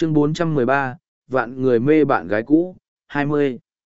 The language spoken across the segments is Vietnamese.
Chương 413, vạn người mê bạn gái cũ, 20.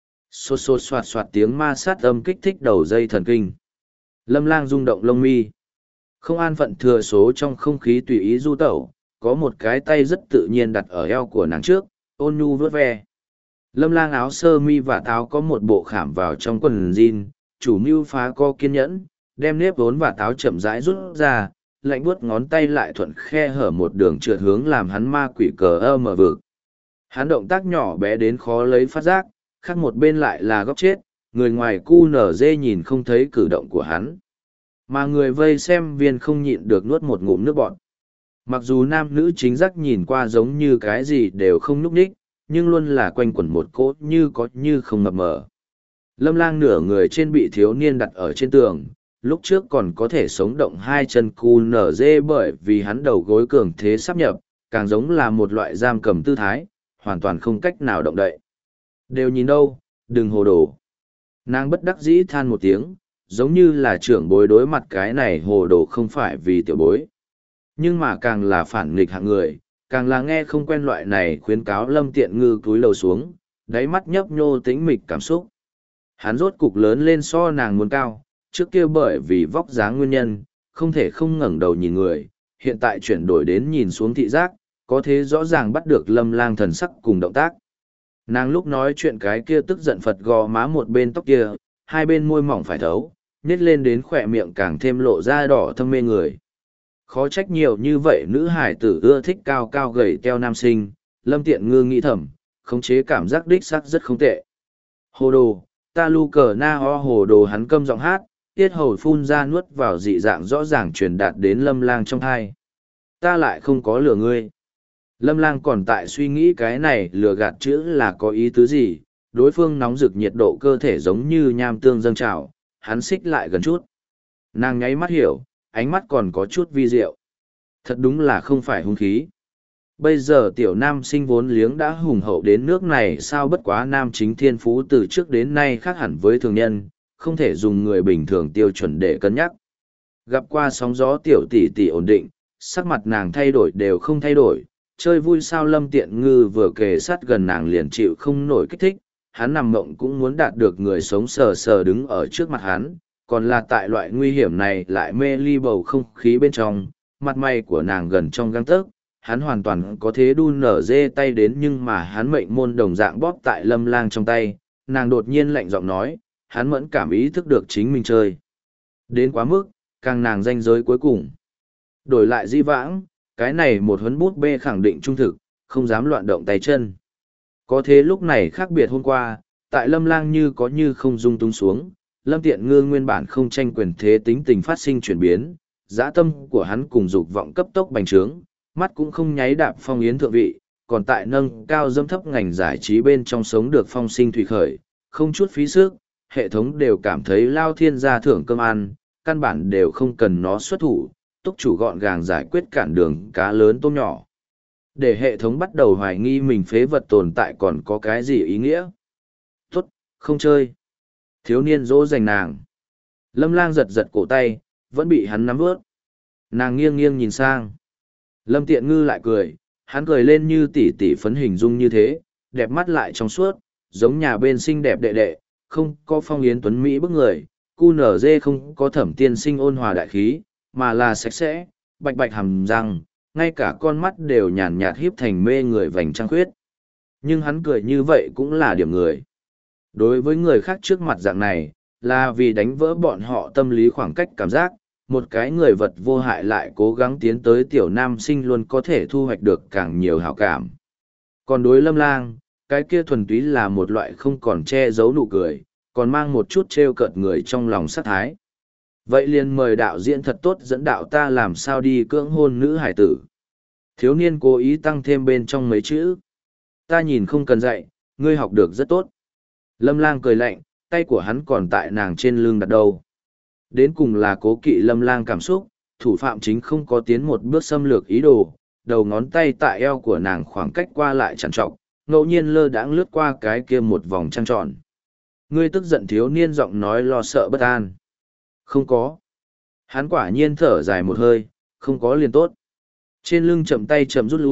Xô xô xoạt xoạt tiếng ma sát âm kích thích đầu dây thần kinh. Lâm Lang rung động lông mi. Không an phận thừa số trong không khí tùy ý du tẩu, có một cái tay rất tự nhiên đặt ở eo của nàng trước, ôn nhu vớt ve. Lâm Lang áo sơ mi và táo có một bộ khảm vào trong quần jean, chủ mưu phá co kiên nhẫn, đem nếp vốn và táo chậm rãi rút ra, lạnh buốt ngón tay lại thuận khe hở một đường trượt hướng làm hắn ma quỷ cờ ơ mở vực. Hắn động tác nhỏ bé đến khó lấy phát giác, khác một bên lại là góc chết, người ngoài cu nở dê nhìn không thấy cử động của hắn. Mà người vây xem viên không nhịn được nuốt một ngụm nước bọt. Mặc dù nam nữ chính giác nhìn qua giống như cái gì đều không núp ních, nhưng luôn là quanh quẩn một cốt như có như không mập mờ. Lâm Lang nửa người trên bị thiếu niên đặt ở trên tường, lúc trước còn có thể sống động hai chân cu nở dê bởi vì hắn đầu gối cường thế sắp nhập, càng giống là một loại giam cầm tư thái, hoàn toàn không cách nào động đậy. Đều nhìn đâu, đừng hồ đồ. Nàng bất đắc dĩ than một tiếng, giống như là trưởng bối đối mặt cái này hồ đồ không phải vì tiểu bối. Nhưng mà càng là phản nghịch hạng người, càng là nghe không quen loại này khuyến cáo Lâm Tiện Ngư cúi đầu xuống, đáy mắt nhấp nhô tĩnh mịch cảm xúc. Hắn rốt cục lớn lên so nàng muốn cao, trước kia bởi vì vóc dáng nguyên nhân, không thể không ngẩng đầu nhìn người, hiện tại chuyển đổi đến nhìn xuống thị giác, có thế rõ ràng bắt được Lâm Lang thần sắc cùng động tác. Nàng lúc nói chuyện cái kia tức giận phật gò má một bên tóc kia, hai bên môi mỏng phải thấu, nhét lên đến khỏe miệng càng thêm lộ ra đỏ thâm mê người. Khó trách nhiều như vậy nữ hải tử ưa thích cao cao gầy teo nam sinh, Lâm Tiện Ngư nghĩ thầm, khống chế cảm giác đích sắc rất không tệ. Hồ đồ, ta lu cờ na ho hồ đồ, hắn câm giọng hát, tiết hầu phun ra nuốt vào dị dạng rõ ràng truyền đạt đến Lâm Lang trong thai. Ta lại không có lừa ngươi. Lâm Lang còn tại suy nghĩ cái này lừa gạt chữ là có ý tứ gì, đối phương nóng rực nhiệt độ cơ thể giống như nham tương dâng trào, hắn xích lại gần chút. Nàng nháy mắt hiểu, ánh mắt còn có chút vi diệu. Thật đúng là không phải hung khí. Bây giờ tiểu nam sinh vốn liếng đã hùng hậu đến nước này, sao bất quá nam chính thiên phú từ trước đến nay khác hẳn với thường nhân, không thể dùng người bình thường tiêu chuẩn để cân nhắc. Gặp qua sóng gió tiểu tỷ tỷ ổn định, sắc mặt nàng thay đổi đều không thay đổi, chơi vui sao. Lâm Tiện Ngư vừa kề sát gần nàng liền chịu không nổi kích thích, hắn nằm mộng cũng muốn đạt được người sống sờ sờ đứng ở trước mặt hắn, còn là tại loại nguy hiểm này lại mê ly bầu không khí bên trong, mặt mày của nàng gần trong gang tấc, hắn hoàn toàn có thế đun nở dê tay đến, nhưng mà hắn mệnh môn đồng dạng bóp tại Lâm Lang trong tay, nàng đột nhiên lạnh giọng nói, hắn mẫn cảm ý thức được chính mình chơi đến quá mức, càng nàng danh giới cuối cùng. Đổi lại di vãng, cái này một huấn bút bê khẳng định trung thực, không dám loạn động tay chân. Có thế lúc này khác biệt hôm qua, tại Lâm Lang như có như không rung tung xuống, Lâm Tiện Ngư nguyên bản không tranh quyền thế tính tình phát sinh chuyển biến, dã tâm của hắn cùng dục vọng cấp tốc bành trướng, mắt cũng không nháy đạp phong yến thượng vị, còn tại nâng cao dâm thấp ngành giải trí bên trong sống được phong sinh thủy khởi, không chút phí sức, hệ thống đều cảm thấy lao thiên gia thưởng cơm ăn, căn bản đều không cần nó xuất thủ, túc chủ gọn gàng giải quyết cản đường cá lớn tôm nhỏ. Để hệ thống bắt đầu hoài nghi mình phế vật tồn tại còn có cái gì ý nghĩa. Tốt, không chơi. Thiếu niên dỗ dành nàng. Lâm Lang giật giật cổ tay, vẫn bị hắn nắm vớt. Nàng nghiêng nghiêng nhìn sang. Lâm Tiện Ngư lại cười, hắn cười lên như tỉ tỉ phấn hình dung như thế, đẹp mắt lại trong suốt, giống nhà bên xinh đẹp đệ đệ, không có phong yến tuấn Mỹ bức người, cu nở dê không có thẩm tiên sinh ôn hòa đại khí, mà là sạch sẽ, bạch bạch hàm răng, ngay cả con mắt đều nhàn nhạt híp thành mê người vành trăng khuyết. Nhưng hắn cười như vậy cũng là điểm người. Đối với người khác trước mặt dạng này, là vì đánh vỡ bọn họ tâm lý khoảng cách cảm giác, một cái người vật vô hại lại cố gắng tiến tới tiểu nam sinh luôn có thể thu hoạch được càng nhiều hảo cảm. Còn đối Lâm Lang, cái kia thuần túy là một loại không còn che giấu nụ cười, còn mang một chút trêu cợt người trong lòng sát thái. Vậy liền mời đạo diễn thật tốt dẫn đạo ta làm sao đi cưỡng hôn nữ hải tử. Thiếu niên cố ý tăng thêm bên trong mấy chữ. Ta nhìn không cần dạy, ngươi học được rất tốt. Lâm Lang cười lạnh, tay của hắn còn tại nàng trên lưng đặt đầu. Đến cùng là cố kỵ Lâm Lang cảm xúc, thủ phạm chính không có tiến một bước xâm lược ý đồ, đầu ngón tay tại eo của nàng khoảng cách qua lại trằn trọc, ngẫu nhiên lơ đãng lướt qua cái kia một vòng trăng tròn. Ngươi tức giận, thiếu niên giọng nói lo sợ bất an. Không có. Hắn quả nhiên thở dài một hơi, không có liền tốt. Trên lưng chậm tay chậm rút lui,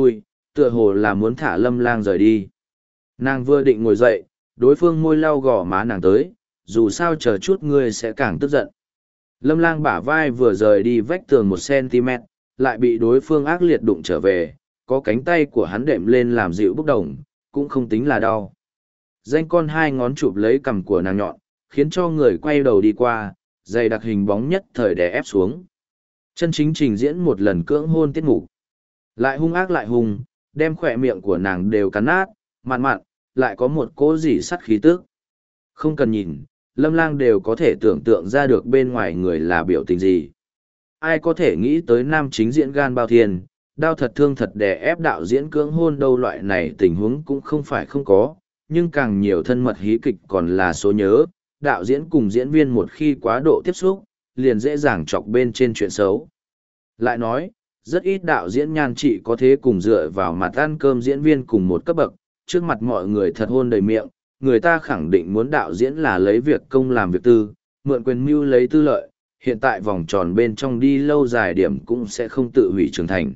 tựa hồ là muốn thả Lâm Lang rời đi. Nàng vừa định ngồi dậy, đối phương môi lau gò má nàng tới, dù sao chờ chút ngươi sẽ càng tức giận. Lâm Lang bả vai vừa rời đi vách tường 1 cm, lại bị đối phương ác liệt đụng trở về, có cánh tay của hắn đệm lên làm dịu bốc đồng, cũng không tính là đau. Danh con 2 ngón chụp lấy cằm của nàng nhọn, khiến cho người quay đầu đi qua, dày đặc hình bóng nhất thời đè ép xuống. Chân chính trình diễn một lần cưỡng hôn tiết mục. Lại hung ác lại hung, đem khỏe miệng của nàng đều cắn nát, mặn mặn, lại có một cỗ dỉ sắt khí tức. Không cần nhìn, Lâm Lang đều có thể tưởng tượng ra được bên ngoài người là biểu tình gì. Ai có thể nghĩ tới nam chính diễn gan bao thiên, đau thật thương thật đè ép đạo diễn cưỡng hôn đâu, loại này tình huống cũng không phải không có, nhưng càng nhiều thân mật hí kịch còn là số nhớ, đạo diễn cùng diễn viên một khi quá độ tiếp xúc, liền dễ dàng chọc bên trên chuyện xấu. Lại nói, rất ít đạo diễn nhan trị có thế cùng dựa vào mặt ăn cơm diễn viên cùng một cấp bậc, trước mặt mọi người thật hôn đầy miệng, người ta khẳng định muốn đạo diễn là lấy việc công làm việc tư, mượn quyền mưu lấy tư lợi, hiện tại vòng tròn bên trong đi lâu dài điểm cũng sẽ không tự hủy trưởng thành.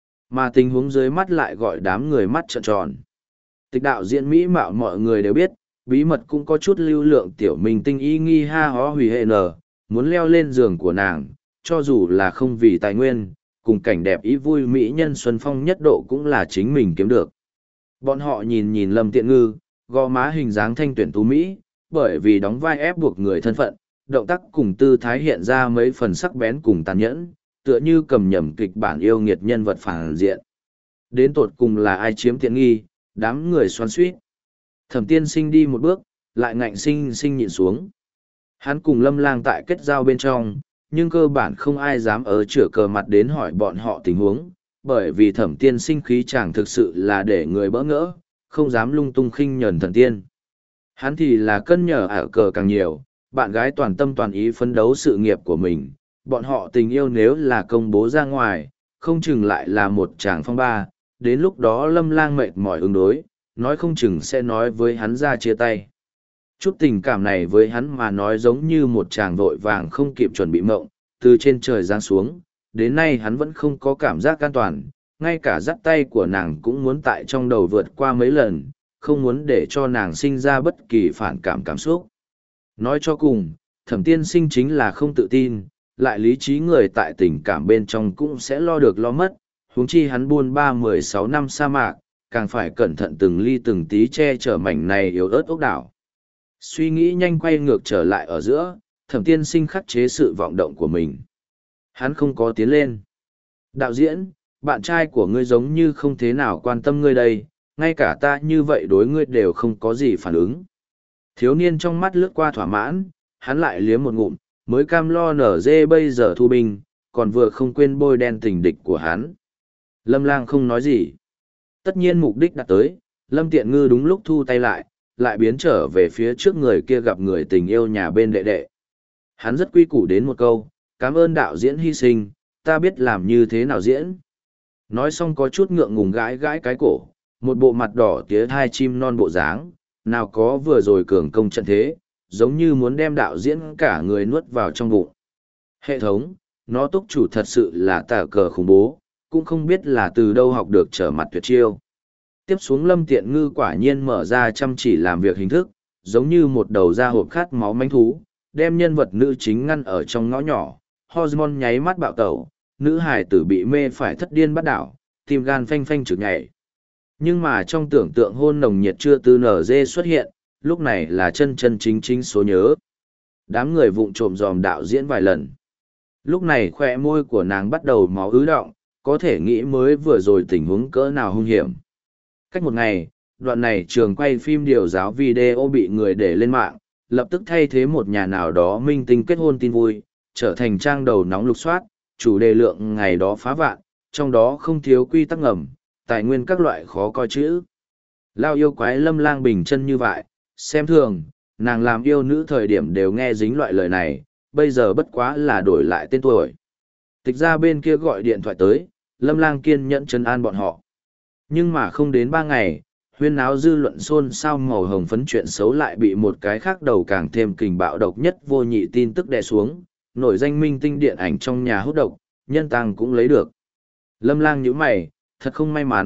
Mà tình huống dưới mắt lại gọi đám người mắt trợn tròn. Tịch đạo diễn mỹ mạo mọi người đều biết, bí mật cũng có chút lưu lượng tiểu minh tinh y nghi ha hó hủy hệ nở, muốn leo lên giường của nàng, cho dù là không vì tài nguyên, cùng cảnh đẹp ý vui mỹ nhân xuân phong nhất độ cũng là chính mình kiếm được. Bọn họ nhìn nhìn Lâm Tiện Ngư, gò má hình dáng thanh tuyển tú Mỹ, bởi vì đóng vai ép buộc người thân phận, động tác cùng tư thái hiện ra mấy phần sắc bén cùng tàn nhẫn, tựa như cầm nhầm kịch bản yêu nghiệt nhân vật phản diện. Đến tột cùng là ai chiếm tiện nghi, đám người xoắn xuýt. Thẩm Tiên Sinh đi một bước, lại ngạnh sinh sinh nhịn xuống. Hắn cùng Lâm Lang tại kết giao bên trong, nhưng cơ bản không ai dám ở chửa cờ mặt đến hỏi bọn họ tình huống, bởi vì Thẩm Tiên Sinh khí chàng thực sự là để người bỡ ngỡ, không dám lung tung khinh nhẫn thần tiên. Hắn thì là cân nhở ở cờ càng nhiều, bạn gái toàn tâm toàn ý phấn đấu sự nghiệp của mình, bọn họ tình yêu nếu là công bố ra ngoài, không chừng lại là một tràng phong ba, đến lúc đó Lâm Lang mệt mỏi ứng đối, nói không chừng sẽ nói với hắn ra chia tay. Chút tình cảm này với hắn mà nói giống như một chàng vội vàng không kịp chuẩn bị mộng, từ trên trời giáng xuống, đến nay hắn vẫn không có cảm giác an toàn, ngay cả dắt tay của nàng cũng muốn tại trong đầu vượt qua mấy lần, không muốn để cho nàng sinh ra bất kỳ phản cảm cảm xúc. Nói cho cùng, Thẩm Tiên Sinh chính là không tự tin, lại lý trí người tại tình cảm bên trong cũng sẽ lo được lo mất, huống chi hắn buôn 16 năm sa mạc, càng phải cẩn thận từng ly từng tí che chở mảnh này yếu ớt ốc đảo. Suy nghĩ nhanh quay ngược trở lại ở giữa, Thẩm Tiên Sinh khắc chế sự vọng động của mình. Hắn không có tiến lên. Đạo diễn, bạn trai của ngươi giống như không thế nào quan tâm ngươi đây, ngay cả ta như vậy đối ngươi đều không có gì phản ứng. Thiếu niên trong mắt lướt qua thỏa mãn, hắn lại liếm một ngụm, mới cam lo nở dê bây giờ thu binh, còn vừa không quên bôi đen tình địch của hắn. Lâm Lang không nói gì. Tất nhiên mục đích đã tới, Lâm Tiện Ngư đúng lúc thu tay lại biến trở về phía trước người kia gặp người tình yêu nhà bên đệ đệ. Hắn rất quy củ đến một câu, cảm ơn đạo diễn hy sinh, ta biết làm như thế nào diễn. Nói xong có chút ngượng ngùng gãi gãi cái cổ, một bộ mặt đỏ tía hai chim non bộ dáng, nào có vừa rồi cường công trận thế, giống như muốn đem đạo diễn cả người nuốt vào trong bụng. Hệ thống, nó túc chủ thật sự là tà cờ khủng bố, cũng không biết là từ đâu học được trở mặt tuyệt chiêu. Tiếp xuống Lâm Tiện Ngư quả nhiên mở ra chăm chỉ làm việc hình thức, giống như một đầu da hộp khát máu manh thú, đem nhân vật nữ chính ngăn ở trong ngõ nhỏ, hormone nháy mắt bạo tẩu, nữ hài tử bị mê phải thất điên bắt đảo, tim gan phanh phanh trực nhảy. Nhưng mà trong tưởng tượng hôn nồng nhiệt chưa từ nở dê xuất hiện, lúc này là chân chân chính chính số nhớ. Đám người vụng trộm dòm đạo diễn vài lần. Lúc này khoe môi của nàng bắt đầu máu ứ động, có thể nghĩ mới vừa rồi tình huống cỡ nào hung hiểm. Cách một ngày, đoạn này trường quay phim điều giáo video bị người để lên mạng, lập tức thay thế một nhà nào đó minh tinh kết hôn tin vui, trở thành trang đầu nóng lục soát, chủ đề lượng ngày đó phá vạn, trong đó không thiếu quy tắc ngầm, tài nguyên các loại khó coi chữ. Lao yêu quái Lâm Lang bình chân như vậy, xem thường, nàng làm yêu nữ thời điểm đều nghe dính loại lời này, bây giờ bất quá là đổi lại tên tuổi. Tịch ra bên kia gọi điện thoại tới, Lâm Lang kiên nhẫn trấn an bọn họ. Nhưng mà không đến 3 ngày, huyên náo dư luận xôn xao màu hồng phấn chuyện xấu lại bị một cái khác đầu càng thêm kình bạo độc nhất vô nhị tin tức đè xuống, nổi danh minh tinh điện ảnh trong nhà hút độc, nhân tăng cũng lấy được. Lâm Lang nhíu mày, thật không may mắn,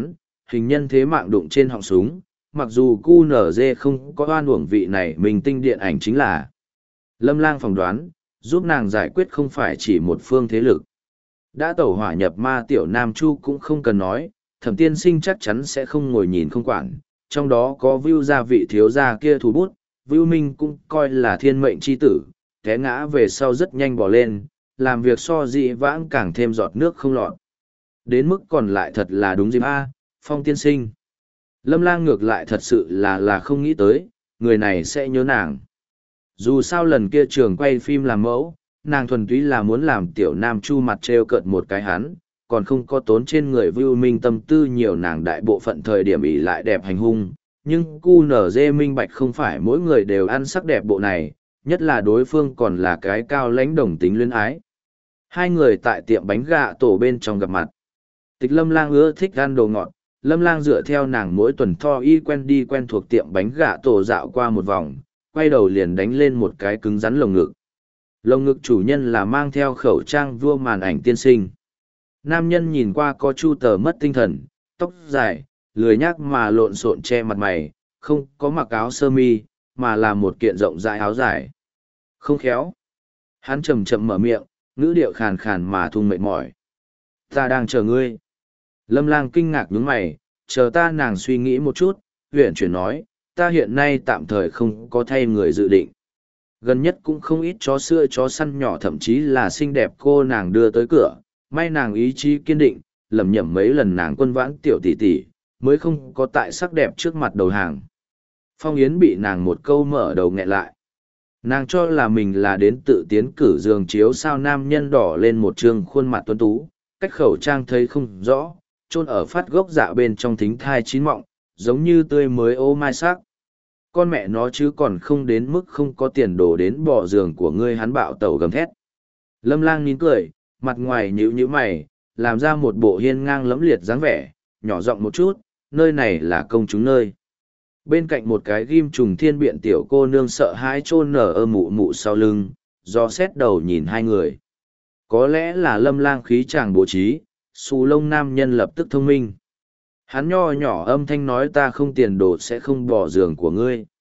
hình nhân thế mạng đụng trên họng súng, mặc dù QNZ không có oan uổng vị này mình tinh điện ảnh chính là. Lâm Lang phỏng đoán, giúp nàng giải quyết không phải chỉ một phương thế lực. Đã tẩu hỏa nhập ma tiểu Nam Chu cũng không cần nói, Thẩm tiên sinh chắc chắn sẽ không ngồi nhìn không quản, trong đó có Vưu gia vị thiếu gia kia thủ bút, Vưu Minh cũng coi là thiên mệnh chi tử, té ngã về sau rất nhanh bỏ lên, làm việc so dị vãng càng thêm giọt nước không lọt. Đến mức còn lại thật là đúng dịp A, Phong tiên sinh. Lâm Lang ngược lại thật sự là không nghĩ tới, người này sẽ nhớ nàng. Dù sao lần kia trường quay phim làm mẫu, nàng thuần túy là muốn làm tiểu Nam Chu mặt trêu cợt một cái hắn, còn không có tốn trên người Vưu Minh tâm tư nhiều, nàng đại bộ phận thời điểm ỷ lại đẹp hành hung. Nhưng QNZ minh bạch không phải mỗi người đều ăn sắc đẹp bộ này, nhất là đối phương còn là cái cao lãnh đồng tính luyến ái. Hai người tại tiệm bánh gà tổ bên trong gặp mặt. Tịch Lâm Lang ưa thích ăn đồ ngọt, Lâm Lang dựa theo nàng mỗi tuần tho y quen đi quen thuộc tiệm bánh gà tổ dạo qua một vòng, quay đầu liền đánh lên một cái cứng rắn lồng ngực. Lồng ngực chủ nhân là mang theo khẩu trang vua màn ảnh tiên sinh. Nam nhân nhìn qua có chu tờ mất tinh thần, tóc dài, lười nhác mà lộn xộn che mặt mày, không có mặc áo sơ mi, mà là một kiện rộng rãi áo dài. Không khéo. Hắn chậm chậm mở miệng, ngữ điệu khàn khàn mà thung mệt mỏi. Ta đang chờ ngươi. Lâm Lang kinh ngạc nhướng mày, chờ ta, nàng suy nghĩ một chút, huyển chuyển nói, ta hiện nay tạm thời không có thay người dự định. Gần nhất cũng không ít chó sữa chó săn nhỏ, thậm chí là xinh đẹp cô nàng đưa tới cửa, may nàng ý chí kiên định, lẩm nhẩm mấy lần nàng quân vãn tiểu tỷ tỷ, mới không có tại sắc đẹp trước mặt đầu hàng. Phong Yến bị nàng một câu mở đầu nghẹn lại. Nàng cho là mình là đến tự tiến cử giường chiếu sao, nam nhân đỏ lên một trương khuôn mặt tuấn tú, cách khẩu trang thấy không rõ, chôn ở phát gốc dạ bên trong thính thai chín mọng, giống như tươi mới ô mai sắc. Con mẹ nó chứ còn không đến mức không có tiền đổ đến bỏ giường của ngươi, hắn bạo tẩu gầm thét. Lâm Lang nín cười, mặt ngoài nhíu nhíu mày, làm ra một bộ hiên ngang lẫm liệt dáng vẻ, nhỏ giọng một chút, nơi này là công chúng nơi. Bên cạnh một cái ghim trùng thiên biện tiểu cô nương sợ hãi chôn nở ơ mụ mụ sau lưng, do xét đầu nhìn hai người. Có lẽ là Lâm Lang khí chàng bố trí, xù lông nam nhân lập tức thông minh. Hắn nho nhỏ âm thanh nói, ta không tiền đồ sẽ không bỏ giường của ngươi.